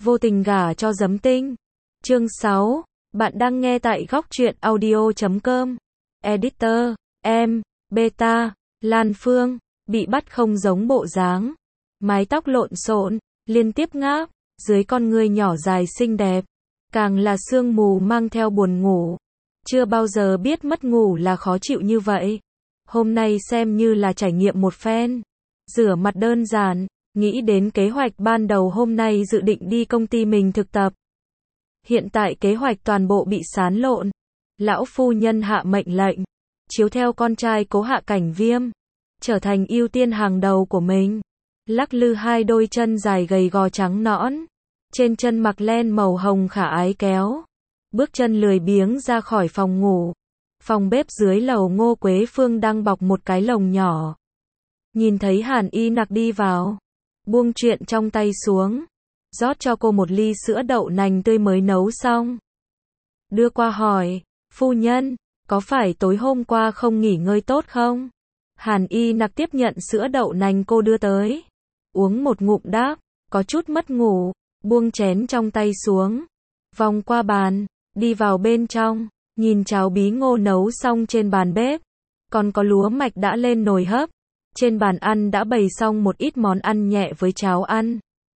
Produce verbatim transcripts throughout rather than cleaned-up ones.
Vô tình gả cho Giấm Tinh. Chương sáu. Bạn đang nghe tại góc truyện audio chấm com. Editor, em, Beta, Lan Phương, bị bắt không giống bộ dáng. Mái tóc lộn xộn, liên tiếp ngáp, dưới con ngươi nhỏ dài xinh đẹp. Càng là sương mù mang theo buồn ngủ. Chưa bao giờ biết mất ngủ là khó chịu như vậy. Hôm nay xem như là trải nghiệm một phen. Rửa mặt đơn giản, nghĩ đến kế hoạch ban đầu hôm nay dự định đi công ty mình thực tập. Hiện tại kế hoạch toàn bộ bị xán lộn. Lão phu nhân hạ mệnh lệnh, chiếu theo con trai Cố Hạ Cảnh Viêm, trở thành ưu tiên hàng đầu của mình. Lắc lư hai đôi chân dài gầy gò trắng nõn, trên chân mặc len màu hồng khả ái kéo, bước chân lười biếng ra khỏi phòng ngủ. Phòng bếp dưới lầu Ngô Quế Phương đang bọc một cái lồng nhỏ. Nhìn thấy Hàn Y Nặc đi vào, buông chuyện trong tay xuống, rót cho cô một ly sữa đậu nành tươi mới nấu xong. Đưa qua hỏi, phu nhân, có phải tối hôm qua không nghỉ ngơi tốt không? Hàn Y Nặc tiếp nhận sữa đậu nành cô đưa tới, uống một ngụm đáp, có chút mất ngủ, buông chén trong tay xuống, vòng qua bàn, đi vào bên trong, nhìn cháo bí ngô nấu xong trên bàn bếp, còn có lúa mạch đã lên nồi hấp. Trên bàn ăn đã bày xong một ít món ăn nhẹ với cháo ăn.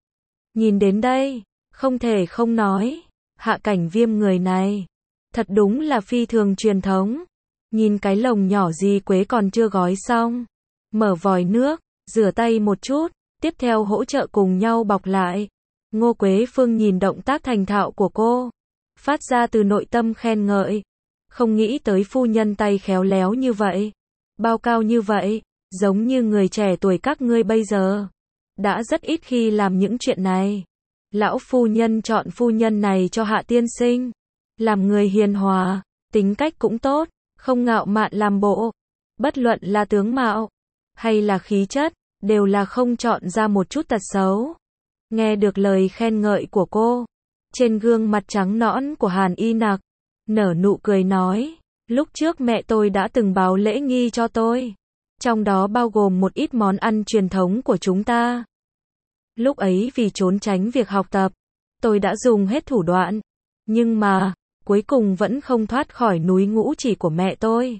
Nhìn đến đây, không thể không nói, Hạ Cảnh Viêm người này, thật đúng là phi thường truyền thống. Nhìn cái lồng nhỏ gì Quế còn chưa gói xong, mở vòi nước, rửa tay một chút, tiếp theo hỗ trợ cùng nhau bọc lại. Ngô Quế Phương nhìn động tác thành thạo của cô, phát ra từ nội tâm khen ngợi. Không nghĩ tới phu nhân tay khéo léo như vậy, bao cao như vậy, giống như người trẻ tuổi các ngươi bây giờ. Đã rất ít khi làm những chuyện này. Lão phu nhân chọn phu nhân này cho Hạ tiên sinh. Làm người hiền hòa, tính cách cũng tốt, không ngạo mạn làm bộ. Bất luận là tướng mạo, hay là khí chất, đều là không chọn ra một chút tật xấu. Nghe được lời khen ngợi của cô, trên gương mặt trắng nõn của Hàn Y Nặc, nở nụ cười nói, lúc trước mẹ tôi đã từng báo lễ nghi cho tôi. Trong đó bao gồm một ít món ăn truyền thống của chúng ta. Lúc ấy vì trốn tránh việc học tập, tôi đã dùng hết thủ đoạn. Nhưng mà, cuối cùng vẫn không thoát khỏi núi ngũ chỉ của mẹ tôi.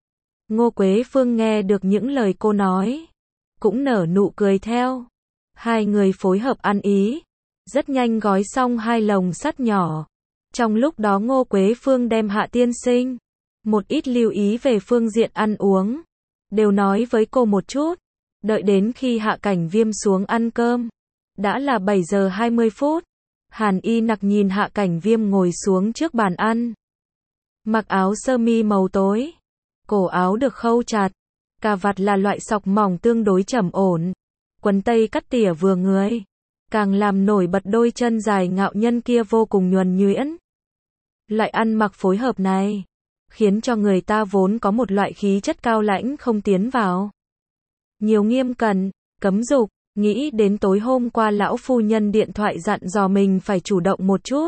Ngô Quế Phương nghe được những lời cô nói, cũng nở nụ cười theo. Hai người phối hợp ăn ý, rất nhanh gói xong hai lồng sắt nhỏ. Trong lúc đó Ngô Quế Phương đem Hạ tiên sinh một ít lưu ý về phương diện ăn uống, đều nói với cô một chút. Đợi đến khi Hạ Cảnh Viêm xuống ăn cơm, đã là bảy giờ hai mươi phút. Hàn Y Nặc nhìn Hạ Cảnh Viêm ngồi xuống trước bàn ăn, mặc áo sơ mi màu tối, cổ áo được khâu chặt, cà vạt là loại sọc mỏng tương đối trầm ổn, quần tây cắt tỉa vừa người, càng làm nổi bật đôi chân dài ngạo nhân kia vô cùng nhuần nhuyễn. Loại ăn mặc phối hợp này, khiến cho người ta vốn có một loại khí chất cao lãnh không tiến vào. Nhiều nghiêm cẩn, cấm dục, nghĩ đến tối hôm qua lão phu nhân điện thoại dặn dò mình phải chủ động một chút.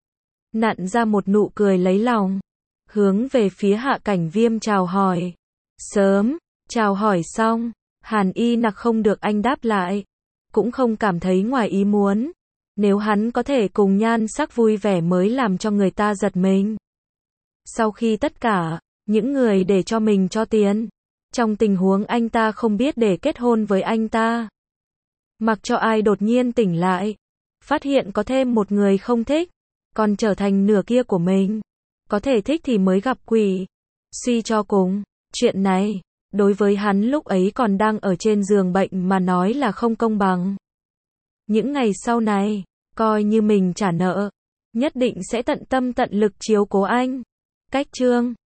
Nặn ra một nụ cười lấy lòng, hướng về phía Hạ Cảnh Viêm chào hỏi. Sớm, chào hỏi xong, Hàn Y Nặc không được anh đáp lại, cũng không cảm thấy ngoài ý muốn. Nếu hắn có thể cùng nhan sắc vui vẻ mới làm cho người ta giật mình. Sau khi tất cả, những người để cho mình cho tiền, trong tình huống anh ta không biết để kết hôn với anh ta. Mặc cho ai đột nhiên tỉnh lại, phát hiện có thêm một người không thích, còn trở thành nửa kia của mình. Có thể thích thì mới gặp quỷ. Suy cho cùng, chuyện này, đối với hắn lúc ấy còn đang ở trên giường bệnh mà nói là không công bằng. Những ngày sau này, coi như mình trả nợ, nhất định sẽ tận tâm tận lực chiếu cố anh. Cách chương